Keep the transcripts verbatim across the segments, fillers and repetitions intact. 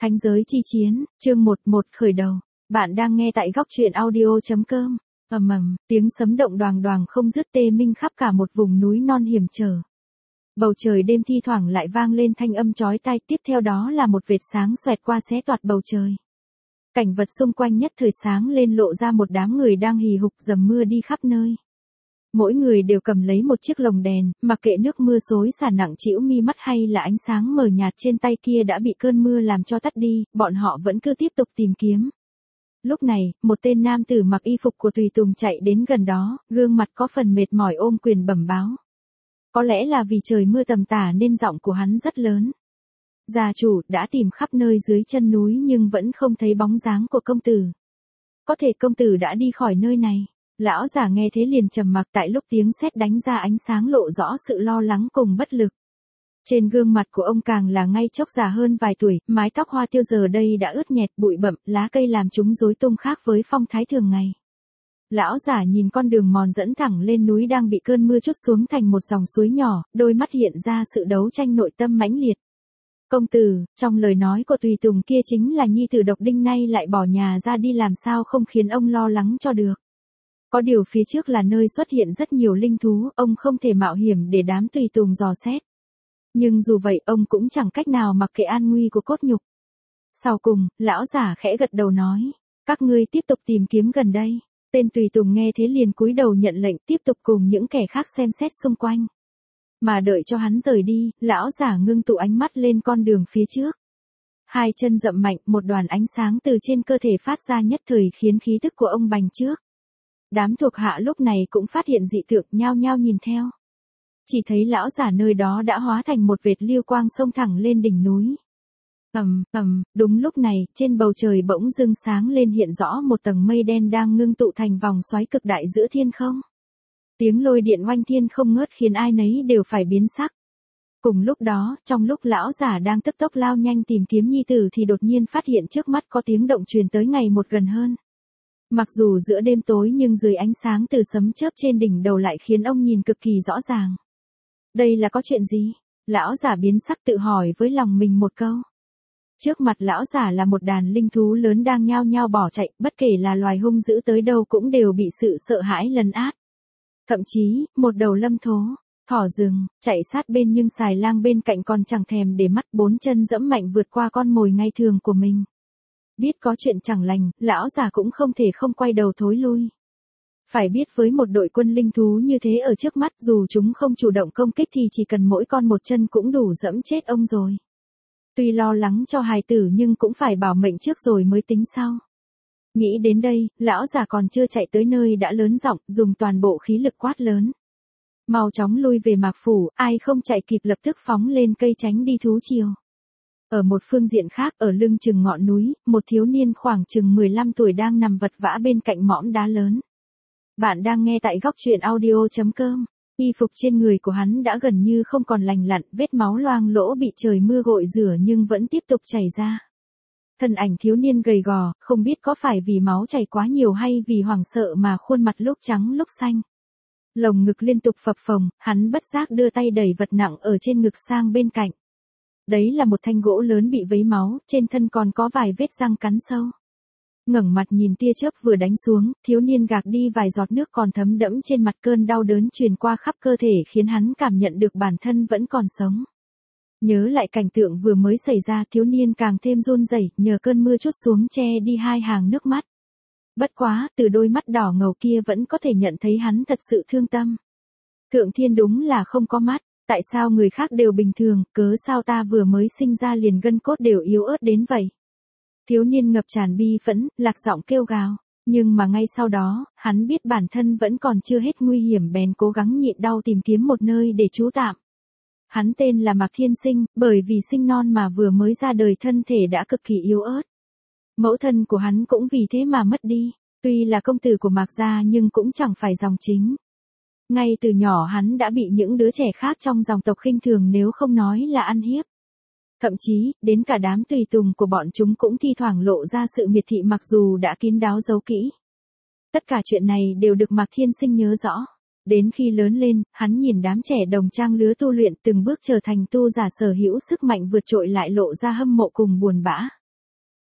Thánh giới chi chiến, chương một một khởi đầu. Bạn đang nghe tại góc truyện audio chấm com. Ầm ầm, tiếng sấm động đoàng đoàng không dứt tê minh khắp cả một vùng núi non hiểm trở. Bầu trời đêm thi thoảng lại vang lên thanh âm chói tai, tiếp theo đó là một vệt sáng xoẹt qua xé toạc bầu trời. Cảnh vật xung quanh nhất thời sáng lên, lộ ra một đám người đang hì hục dầm mưa đi khắp nơi. Mỗi người đều cầm lấy một chiếc lồng đèn, mặc kệ nước mưa xối xả nặng trĩu mi mắt hay là ánh sáng mờ nhạt trên tay kia đã bị cơn mưa làm cho tắt đi, bọn họ vẫn cứ tiếp tục tìm kiếm. Lúc này, một tên nam tử mặc y phục của tùy tùng chạy đến gần đó, gương mặt có phần mệt mỏi ôm quyền bẩm báo. Có lẽ là vì trời mưa tầm tã nên giọng của hắn rất lớn. Gia chủ đã tìm khắp nơi dưới chân núi nhưng vẫn không thấy bóng dáng của công tử. Có thể công tử đã đi khỏi nơi này. Lão giả nghe thế liền trầm mặc, tại lúc tiếng sét đánh ra ánh sáng lộ rõ sự lo lắng cùng bất lực. Trên gương mặt của ông càng là ngay chốc già hơn vài tuổi, mái tóc hoa tiêu giờ đây đã ướt nhẹp bụi bặm, lá cây làm chúng rối tung khác với phong thái thường ngày. Lão giả nhìn con đường mòn dẫn thẳng lên núi đang bị cơn mưa trút xuống thành một dòng suối nhỏ, đôi mắt hiện ra sự đấu tranh nội tâm mãnh liệt. Công tử, trong lời nói của tùy tùng kia chính là nhi tử độc đinh nay lại bỏ nhà ra đi, làm sao không khiến ông lo lắng cho được. Có điều phía trước là nơi xuất hiện rất nhiều linh thú, ông không thể mạo hiểm để đám tùy tùng dò xét. Nhưng dù vậy ông cũng chẳng cách nào mặc kệ an nguy của cốt nhục. Sau cùng, lão giả khẽ gật đầu nói, các ngươi tiếp tục tìm kiếm gần đây. Tên tùy tùng nghe thế liền cúi đầu nhận lệnh, tiếp tục cùng những kẻ khác xem xét xung quanh. Mà đợi cho hắn rời đi, lão giả ngưng tụ ánh mắt lên con đường phía trước. Hai chân dậm mạnh, một đoàn ánh sáng từ trên cơ thể phát ra nhất thời khiến khí tức của ông bành trước. Đám thuộc hạ lúc này cũng phát hiện dị tượng, nhao nhao nhìn theo. Chỉ thấy lão giả nơi đó đã hóa thành một vệt lưu quang xông thẳng lên đỉnh núi. Ầm, ầm, đúng lúc này, trên bầu trời bỗng dưng sáng lên, hiện rõ một tầng mây đen đang ngưng tụ thành vòng xoáy cực đại giữa thiên không. Tiếng lôi điện oanh thiên không ngớt khiến ai nấy đều phải biến sắc. Cùng lúc đó, trong lúc lão giả đang tức tốc lao nhanh tìm kiếm nhi tử thì đột nhiên phát hiện trước mắt có tiếng động truyền tới ngày một gần hơn. Mặc dù giữa đêm tối nhưng dưới ánh sáng từ sấm chớp trên đỉnh đầu lại khiến ông nhìn cực kỳ rõ ràng. Đây là có chuyện gì? Lão giả biến sắc tự hỏi với lòng mình một câu. Trước mặt lão giả là một đàn linh thú lớn đang nhao nhao bỏ chạy, bất kể là loài hung dữ tới đâu cũng đều bị sự sợ hãi lấn át. Thậm chí, một đầu lâm thố, thỏ rừng, chạy sát bên nhưng xài lang bên cạnh còn chẳng thèm để mắt, bốn chân dẫm mạnh vượt qua con mồi ngay thường của mình. Biết có chuyện chẳng lành, lão già cũng không thể không quay đầu thối lui. Phải biết với một đội quân linh thú như thế ở trước mắt, dù chúng không chủ động công kích thì chỉ cần mỗi con một chân cũng đủ dẫm chết ông rồi. Tuy lo lắng cho hài tử nhưng cũng phải bảo mệnh trước rồi mới tính sau. Nghĩ đến đây, lão già còn chưa chạy tới nơi đã lớn giọng, dùng toàn bộ khí lực quát lớn. Mau chóng lui về Mạc Phủ, ai không chạy kịp lập tức phóng lên cây tránh đi thú triều. Ở một phương diện khác, ở lưng chừng ngọn núi, một thiếu niên khoảng chừng mười lăm tuổi đang nằm vật vã bên cạnh mỏm đá lớn. Bạn đang nghe tại góc truyện audio chấm com. Y phục trên người của hắn đã gần như không còn lành lặn, vết máu loang lỗ bị trời mưa gội rửa nhưng vẫn tiếp tục chảy ra. Thân ảnh thiếu niên gầy gò, không biết có phải vì máu chảy quá nhiều hay vì hoảng sợ mà khuôn mặt lúc trắng lúc xanh. Lồng ngực liên tục phập phồng, hắn bất giác đưa tay đẩy vật nặng ở trên ngực sang bên cạnh. Đấy là một thanh gỗ lớn bị vấy máu, trên thân còn có vài vết răng cắn sâu. Ngẩng mặt nhìn tia chớp vừa đánh xuống, thiếu niên gạt đi vài giọt nước còn thấm đẫm trên mặt, cơn đau đớn truyền qua khắp cơ thể khiến hắn cảm nhận được bản thân vẫn còn sống. Nhớ lại cảnh tượng vừa mới xảy ra, thiếu niên càng thêm run rẩy, nhờ cơn mưa trút xuống che đi hai hàng nước mắt. Bất quá, từ đôi mắt đỏ ngầu kia vẫn có thể nhận thấy hắn thật sự thương tâm. Thượng thiên đúng là không có mắt, tại sao người khác đều bình thường, cớ sao ta vừa mới sinh ra liền gân cốt đều yếu ớt đến vậy? Thiếu niên ngập tràn bi phẫn, lạc giọng kêu gào, nhưng mà ngay sau đó, hắn biết bản thân vẫn còn chưa hết nguy hiểm bèn cố gắng nhịn đau tìm kiếm một nơi để trú tạm. Hắn tên là Mạc Thiên Sinh, bởi vì sinh non mà vừa mới ra đời thân thể đã cực kỳ yếu ớt. Mẫu thân của hắn cũng vì thế mà mất đi, tuy là công tử của Mạc gia nhưng cũng chẳng phải dòng chính. Ngay từ nhỏ hắn đã bị những đứa trẻ khác trong dòng tộc khinh thường nếu không nói là ăn hiếp. Thậm chí, đến cả đám tùy tùng của bọn chúng cũng thi thoảng lộ ra sự miệt thị mặc dù đã kín đáo giấu kỹ. Tất cả chuyện này đều được Mạc Thiên Sinh nhớ rõ. Đến khi lớn lên, hắn nhìn đám trẻ đồng trang lứa tu luyện từng bước trở thành tu giả sở hữu sức mạnh vượt trội lại lộ ra hâm mộ cùng buồn bã.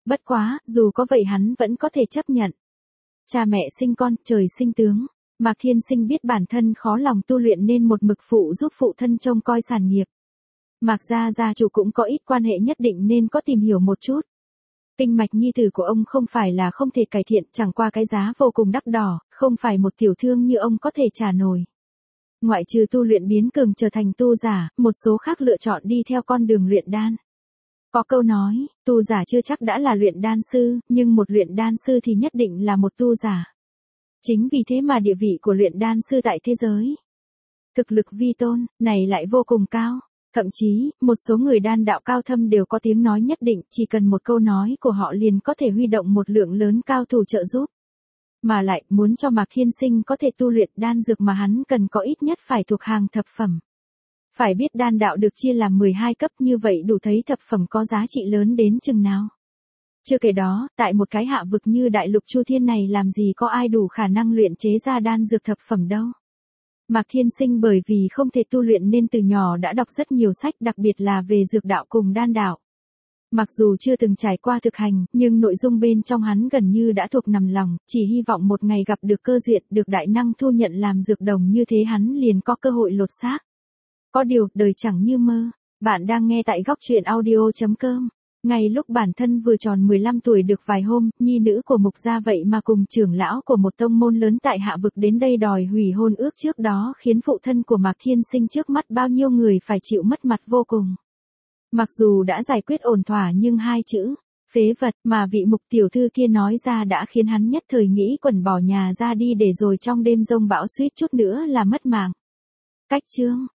Bất quá, dù có vậy hắn vẫn có thể chấp nhận. Cha mẹ sinh con, trời sinh tướng. Mạc Thiên Sinh biết bản thân khó lòng tu luyện nên một mực phụ giúp phụ thân trông coi sản nghiệp. Mạc gia gia chủ cũng có ít quan hệ nhất định nên có tìm hiểu một chút. Kinh mạch nhi tử của ông không phải là không thể cải thiện, chẳng qua cái giá vô cùng đắt đỏ, không phải một tiểu thương như ông có thể trả nổi. Ngoại trừ tu luyện biến cường trở thành tu giả, một số khác lựa chọn đi theo con đường luyện đan. Có câu nói, tu giả chưa chắc đã là luyện đan sư, nhưng một luyện đan sư thì nhất định là một tu giả. Chính vì thế mà địa vị của luyện đan sư tại thế giới, thực lực vi tôn, này lại vô cùng cao. Thậm chí, một số người đan đạo cao thâm đều có tiếng nói nhất định, chỉ cần một câu nói của họ liền có thể huy động một lượng lớn cao thủ trợ giúp. Mà lại, muốn cho Mạc Thiên Sinh có thể tu luyện đan dược mà hắn cần có ít nhất phải thuộc hàng thập phẩm. Phải biết đan đạo được chia làm mười hai cấp, như vậy đủ thấy thập phẩm có giá trị lớn đến chừng nào. Chưa kể đó, tại một cái hạ vực như đại lục Chu Thiên này làm gì có ai đủ khả năng luyện chế ra đan dược thập phẩm đâu. Mạc Thiên Sinh bởi vì không thể tu luyện nên từ nhỏ đã đọc rất nhiều sách, đặc biệt là về dược đạo cùng đan đạo. Mặc dù chưa từng trải qua thực hành, nhưng nội dung bên trong hắn gần như đã thuộc nằm lòng, chỉ hy vọng một ngày gặp được cơ duyên, được đại năng thu nhận làm dược đồng, như thế hắn liền có cơ hội lột xác. Có điều, đời chẳng như mơ. Bạn đang nghe tại góc truyện audio chấm com. Ngay lúc bản thân vừa tròn mười lăm tuổi được vài hôm, nhi nữ của Mục gia vậy mà cùng trưởng lão của một tông môn lớn tại hạ vực đến đây đòi hủy hôn ước trước đó, khiến phụ thân của Mạc Thiên Sinh trước mắt bao nhiêu người phải chịu mất mặt vô cùng. Mặc dù đã giải quyết ổn thỏa nhưng hai chữ phế vật mà vị Mục tiểu thư kia nói ra đã khiến hắn nhất thời nghĩ quẩn bỏ nhà ra đi, để rồi trong đêm giông bão suýt chút nữa là mất mạng. Cách chương